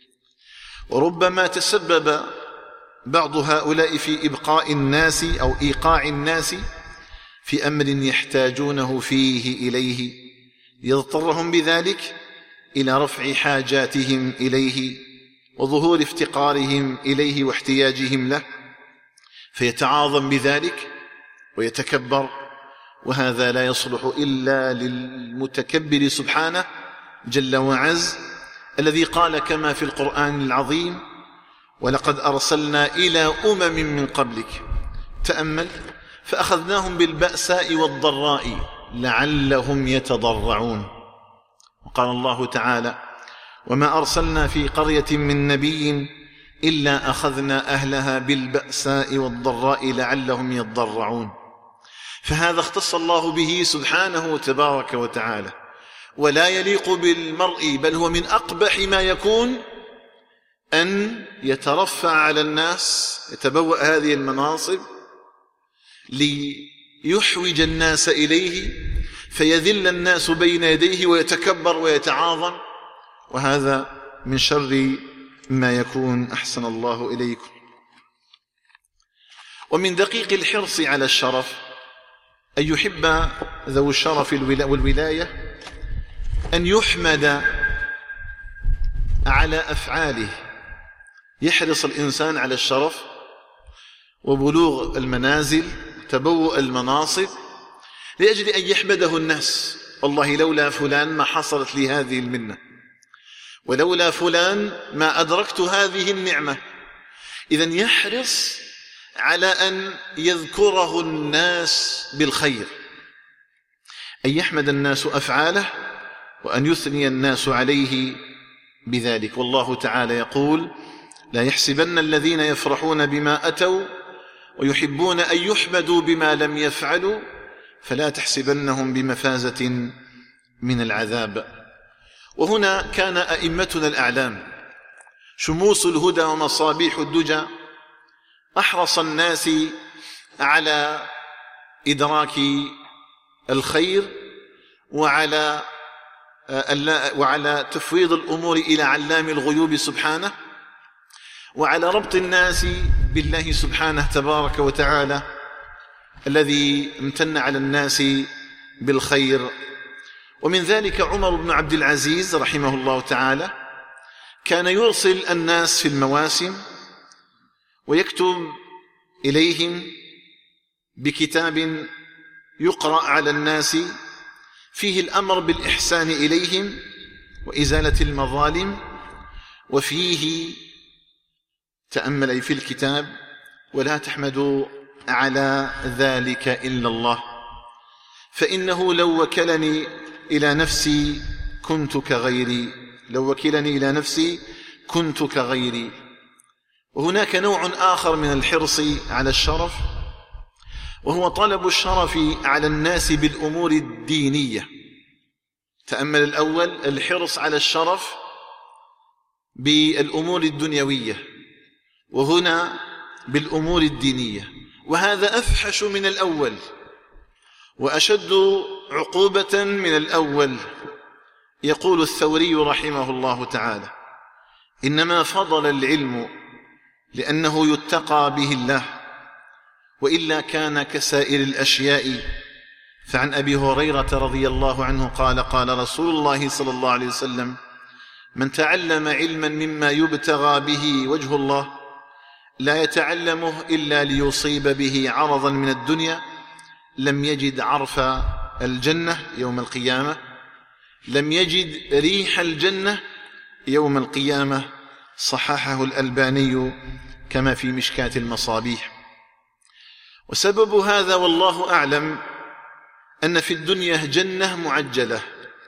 وربما تسبب بعض هؤلاء في إبقاء الناس أو إيقاع الناس في أمر يحتاجونه فيه إليه، يضطرهم بذلك إلى رفع حاجاتهم إليه وظهور افتقارهم إليه واحتياجهم له، فيتعاظم بذلك ويتكبر، وهذا لا يصلح إلا للمتكبر سبحانه جل وعز، الذي قال كما في القرآن العظيم: ولقد أرسلنا إلى من قبلك. تأمل: فأخذناهم بالبأساء والضراء لعلهم يتضرعون. وقال الله تعالى: وما أرسلنا في قرية من نبي إلا أخذنا أهلها بالبأساء والضراء لعلهم يضرعون. فهذا اختص الله به سبحانه تبارك وتعالى، ولا يليق بالمرء، بل هو من أقبح ما يكون أن يترفع على الناس، يتبوأ هذه المناصب ليحوج الناس إليه، فيذل الناس بين يديه ويتكبر ويتعاظم، وهذا من شر ما يكون. أحسن الله إليكم. ومن دقيق الحرص على الشرف أن يحب ذو الشرف والولاية أن يحمد على أفعاله. يحرص الإنسان على الشرف وبلوغ المنازل وتبوء المناصب لأجل أن يحمده الناس: والله لولا فلان ما حصلت لي هذه المنة، ولولا فلان ما أدركت هذه النعمة. إذن يحرص على أن يذكره الناس بالخير، أن يحمد الناس أفعاله وأن يثني الناس عليه بذلك. والله تعالى يقول: لا يحسبن الذين يفرحون بما أتوا ويحبون أن يحمدوا بما لم يفعلوا فلا تحسبنهم بمفازة من العذاب. وهنا كان أئمتنا الأعلام شموس الهدى ومصابيح الدجى أحرص الناس على إدراك الخير وعلى تفويض الأمور إلى علام الغيوب سبحانه، وعلى ربط الناس بالله سبحانه تبارك وتعالى الذي امتن على الناس بالخير. ومن ذلك عمر بن عبد العزيز رحمه الله تعالى كان يرسل الناس في المواسم ويكتب إليهم بكتاب يقرأ على الناس فيه الأمر بالإحسان إليهم وإزالة المظالم، وفيه تأمل في الكتاب: ولا تحمدوا على ذلك إلا الله، فإنه لو وكلني إلى نفسي كنت كغيري، لو وكلني إلى نفسي كنت كغيري. وهناك نوع آخر من الحرص على الشرف، وهو طلب الشرف على الناس بالأمور الدينية. تأمل الأول، الحرص على الشرف بالأمور الدنيوية، وهنا بالأمور الدينية، وهذا أفحش من الأول وأشد عقوبة من الأول. يقول الثوري رحمه الله تعالى: إنما فضل العلم لأنه يتقى به الله، وإلا كان كسائر الأشياء. فعن أبي هريرة رضي الله عنه قال: قال رسول الله صلى الله عليه وسلم: من تعلم علما مما يبتغى به وجه الله لا يتعلمه إلا ليصيب به عرضا من الدنيا لم يجد عرف الجنة يوم القيامة، لم يجد ريح الجنة يوم القيامة. صححه الألباني كما في مشكاة المصابيح. وسبب هذا والله أعلم أن في الدنيا جنة معجلة،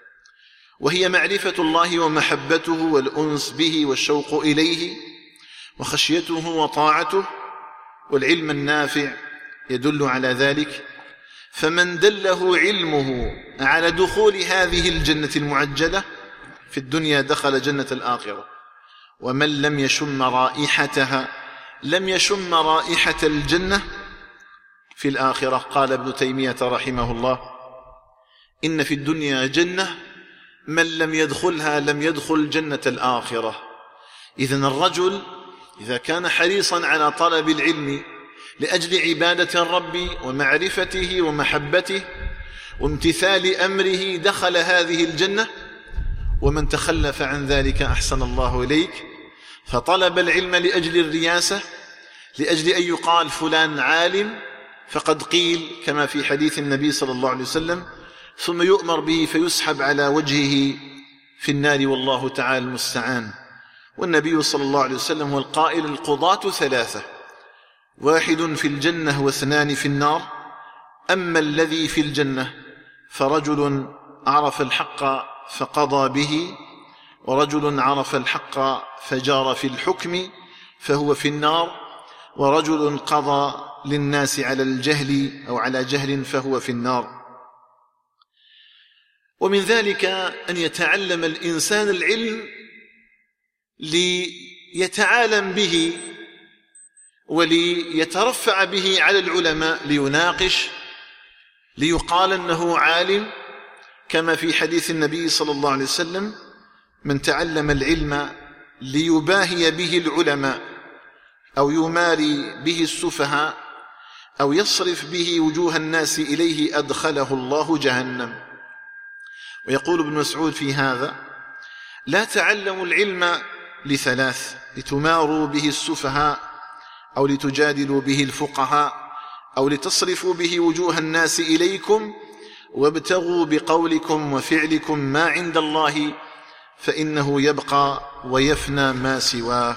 وهي معرفة الله ومحبته والأنس به والشوق إليه وخشيته وطاعته، والعلم النافع يدل على ذلك. فمن دله علمه على دخول هذه الجنة المعجلة في الدنيا دخل جنة الآخرة، ومن لم يشم رائحتها لم يشم رائحة الجنة في الآخرة. قال ابن تيمية رحمه الله: إن في الدنيا جنة من لم يدخلها لم يدخل جنة الآخرة. إذن الرجل إذا كان حريصا على طلب العلم لأجل عبادة الرب ومعرفته ومحبته وامتثال أمره دخل هذه الجنة. ومن تخلف عن ذلك أحسن الله إليك فطلب العلم لأجل الرياسة، لأجل أن يقال فلان عالم، فقد قيل كما في حديث النبي صلى الله عليه وسلم: ثم يؤمر به فيسحب على وجهه في النار والله تعالى المستعان. والنبي صلى الله عليه وسلم هو القائل: القضاة ثلاثة، واحد في الجنة واثنان في النار. أما الذي في الجنة فرجل عرف الحق فقضى به، ورجل عرف الحق فجار في الحكم فهو في النار، ورجل قضى للناس على الجهل أو على جهل فهو في النار. ومن ذلك أن يتعلم الإنسان العلم ليتعالم به وليترفع به على العلماء، ليناقش، ليقال أنه عالم، كما في حديث النبي صلى الله عليه وسلم: من تعلم العلم ليباهي به العلماء أو يماري به السفهاء أو يصرف به وجوه الناس إليه أدخله الله جهنم. ويقول ابن مسعود في هذا: لا تعلموا العلم لثلاث: لتماروا به السفهاء، أو لتجادلوا به الفقهاء، أو لتصرفوا به وجوه الناس إليكم، وابتغوا بقولكم وفعلكم ما عند الله فإنه يبقى ويفنى ما سواه.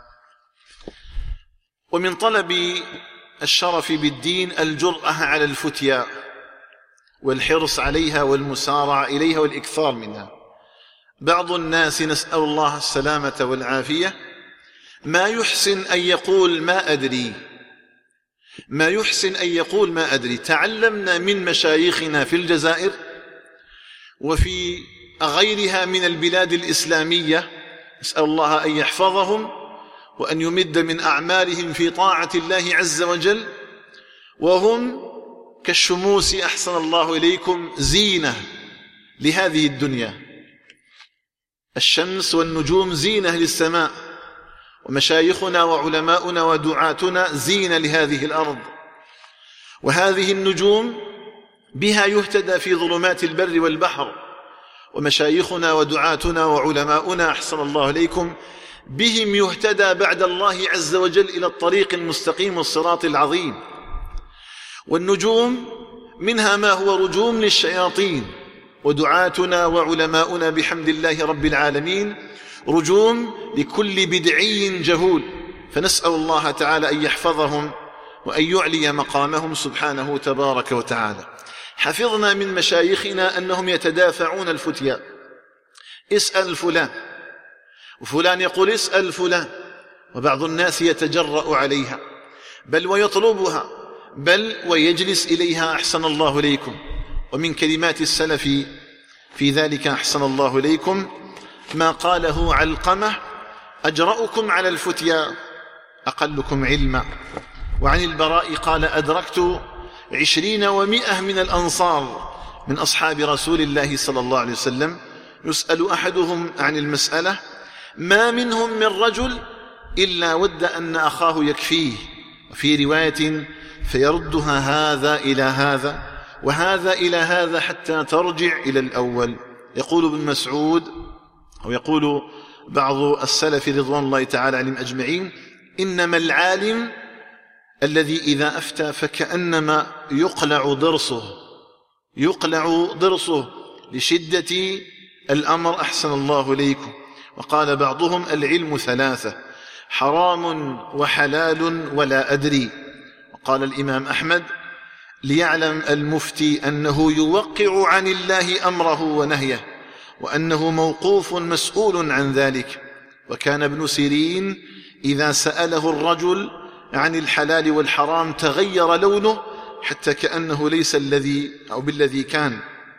ومن طلب الشرف بالدين الجرأة على الفتيا والحرص عليها والمسارعة إليها والإكثار منها. بعض الناس، نسأل الله السلامة والعافية، ما يحسن أن يقول ما أدري، ما يحسن أن يقول ما أدري. تعلمنا من مشايخنا في الجزائر وفي غيرها من البلاد الإسلامية، نسأل الله أن يحفظهم وأن يمد من أعمالهم في طاعة الله عز وجل، وهم كالشموس أحسن الله إليكم زينة لهذه الدنيا. الشمس والنجوم زينة للسماء، ومشايخنا وعلماؤنا ودعاتنا زينة لهذه الأرض. وهذه النجوم بها يهتدى في ظلمات البر والبحر، ومشايخنا ودعاتنا وعلماؤنا أحسن الله إليكم بهم يهتدى بعد الله عز وجل إلى الطريق المستقيم والصراط العظيم. والنجوم منها ما هو رجوم للشياطين، ودعاتنا وعلماؤنا بحمد الله رب العالمين رجوم لكل بدعي جهول. فنسأل الله تعالى أن يحفظهم وأن يعلي مقامهم سبحانه تبارك وتعالى. حفظنا من مشايخنا أنهم يتدافعون الفتيا، اسأل فلان، وفلان يقول اسأل فلان، وبعض الناس يتجرأ عليها بل ويطلبها بل ويجلس إليها أحسن الله إليكم. ومن كلمات السلف في ذلك أحسن الله إليكم ما قاله علقمة: أجرأكم على الفتيا أقلكم علما. وعن البراء قال: أدركت 20 و100 من الأنصار من أصحاب رسول الله صلى الله عليه وسلم يسأل أحدهم عن المسألة ما منهم من رجل إلا ود أن أخاه يكفيه، وفي رواية فيردها هذا إلى هذا وهذا إلى هذا حتى ترجع إلى الأول. يقول ابن مسعود أو يقول بعض السلف رضوان الله تعالى عليهم أجمعين: إنما العالم الذي إذا أفتى فكأنما يقلع ضرسه لشدة الأمر أحسن الله إليكم. وقال بعضهم: العلم 3: حرام وحلال ولا أدري. وقال الإمام أحمد: ليعلم المفتي أنه يوقع عن الله أمره ونهيه وأنه موقوف مسؤول عن ذلك. وكان ابن سيرين إذا سأله الرجل عن الحلال والحرام تغير لونه حتى كأنه ليس الذي أو بالذي كان.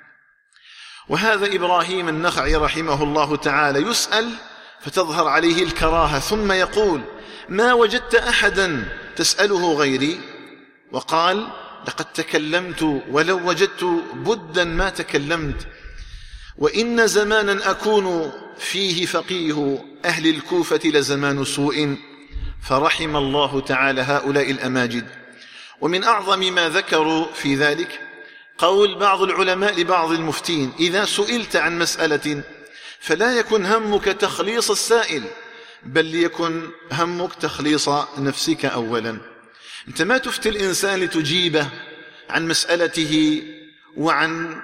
وهذا إبراهيم النخعي رحمه الله تعالى يسأل فتظهر عليه الكراهة ثم يقول: ما وجدت أحدا تسأله غيري؟ وقال: لقد تكلمت ولو وجدت بدا ما تكلمت، وإن زمانا أكون فيه فقيه أهل الكوفة لزمان سوء، فرحم الله تعالى هؤلاء الأماجد. ومن أعظم ما ذكروا في ذلك قول بعض العلماء لبعض المفتين: إذا سئلت عن مسألة فلا يكن همك تخليص السائل بل ليكن همك تخليص نفسك أولا. أنت ما تفتي الإنسان لتجيبه عن مسألته وعن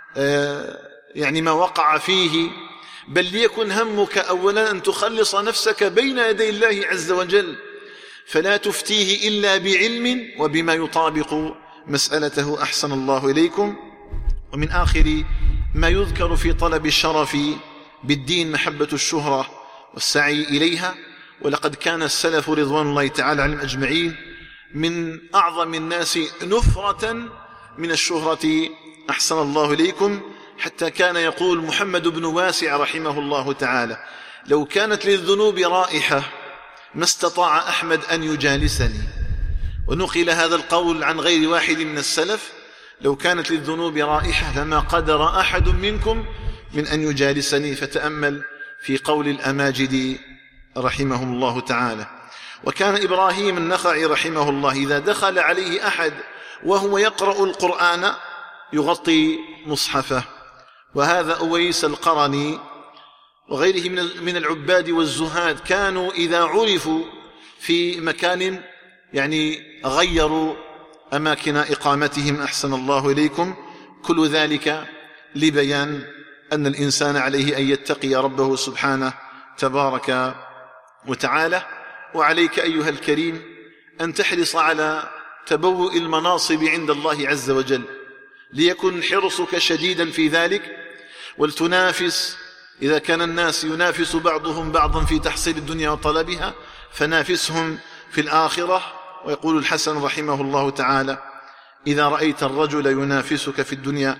يعني ما وقع فيه، بل ليكن همك أولا أن تخلص نفسك بين يدي الله عز وجل، فلا تفتيه إلا بعلم وبما يطابق مسألته أحسن الله إليكم. ومن آخر ما يذكر في طلب الشرف بالدين محبة الشهرة والسعي إليها. ولقد كان السلف رضوان الله تعالى عليهم أجمعين من أعظم الناس نفرة من الشهرة أحسن الله إليكم، حتى كان يقول محمد بن واسع رحمه الله تعالى: لو كانت للذنوب رائحة ما استطاع أحمد أن يجالسني. ونقل هذا القول عن غير واحد من السلف: لو كانت للذنوب رائحة لما قدر أحد منكم من أن يجالسني. فتأمل في قول الأماجد رحمهم الله تعالى. وكان إبراهيم النخعي رحمه الله إذا دخل عليه أحد وهو يقرأ القرآن يغطي مصحفه. وهذا أويس القرني وغيره من العباد والزهاد كانوا إذا عرفوا في مكان يعني غيروا أماكن إقامتهم أحسن الله إليكم. كل ذلك لبيان أن الإنسان عليه أن يتقي ربه سبحانه تبارك وتعالى. وعليك أيها الكريم أن تحرص على تبوء المناصب عند الله عز وجل، ليكن حرصك شديدا في ذلك، ولتنافس. إذا كان الناس ينافس بعضهم بعضا في تحصيل الدنيا وطلبها فنافسهم في الآخرة. ويقول الحسن رحمه الله تعالى: إذا رأيت الرجل ينافسك في الدنيا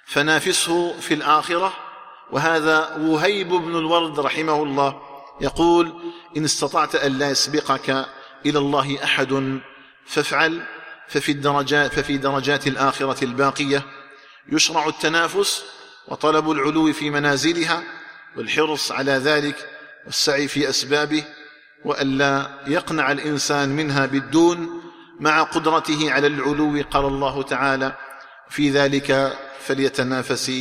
فنافسه في الآخرة. وهذا وهيب بن الورد رحمه الله يقول: إن استطعت أن لا يسبقك إلى الله أحد فافعل، ففي درجات الآخرة الباقية يشرع التنافس وطلب العلو في منازلها والحرص على ذلك والسعي في أسبابه، وألا يقنع الإنسان منها بالدون مع قدرته على العلو. قال الله تعالى: في ذلك فليتنافس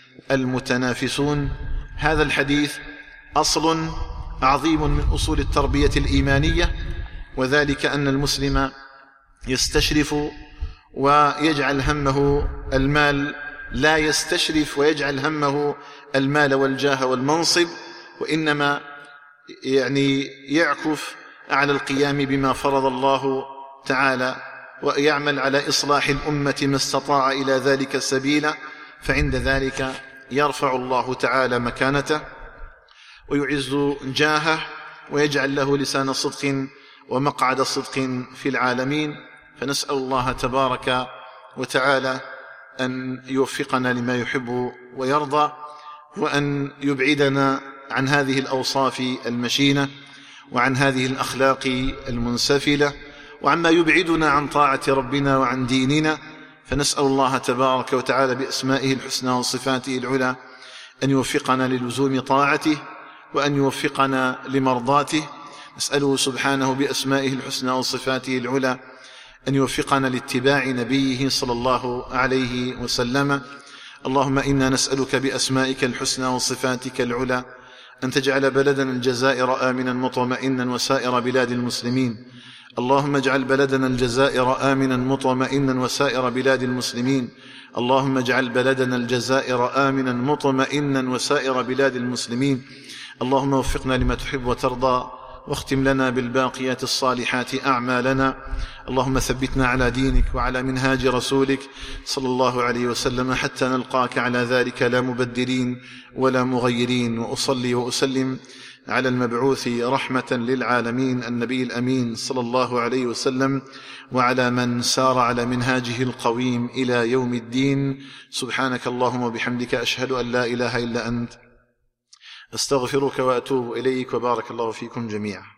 المتنافسون. هذا الحديث أصل عظيم من أصول التربية الإيمانية، وذلك أن المسلم يستشرف ويجعل همه المال، لا يستشرف ويجعل همه المال والجاه والمنصب، وإنما يعني يعكف على القيام بما فرض الله تعالى ويعمل على إصلاح الأمة ما استطاع إلى ذلك سبيلا، فعند ذلك يرفع الله تعالى مكانته ويعز جاهه ويجعل له لسان صدق ومقعد صدق في العالمين. فنسأل الله تبارك وتعالى أن يوفقنا لما يحب ويرضى، وأن يبعدنا عن هذه الأوصاف المشينة وعن هذه الأخلاق المنسفلة وعما يبعدنا عن طاعة ربنا وعن ديننا. فنسأل الله تبارك وتعالى بأسمائه الحسنى وصفاته العلى أن يوفقنا للزوم طاعته وأن يوفقنا لمرضاته. نسأله سبحانه بأسمائه الحسنى وصفاته العلى أن يوفقنا لاتباع نبيه صلى الله عليه وسلم. اللهم إنا نسألك بأسمائك الحسنى وصفاتك العلى أن تجعل بلدنا الجزائر آمنا مطمئنا وسائر بلاد المسلمين. اللهم اجعل بلدنا الجزائر آمنا مطمئنا وسائر بلاد المسلمين. اللهم اجعل بلدنا الجزائر آمنا مطمئنا وسائر بلاد المسلمين. اللهم وفقنا لما تحب وترضى، واختم لنا بالباقيات الصالحات أعمالنا. اللهم ثبتنا على دينك وعلى منهاج رسولك صلى الله عليه وسلم حتى نلقاك على ذلك لا مبدلين ولا مغيرين. وأصلي وأسلم على المبعوث رحمة للعالمين النبي الأمين صلى الله عليه وسلم، وعلى من سار على منهاجه القويم إلى يوم الدين. سبحانك اللهم وبحمدك، أشهد أن لا إله إلا أنت، أستغفرك وأتوب إليك، وبارك الله فيكم جميعا.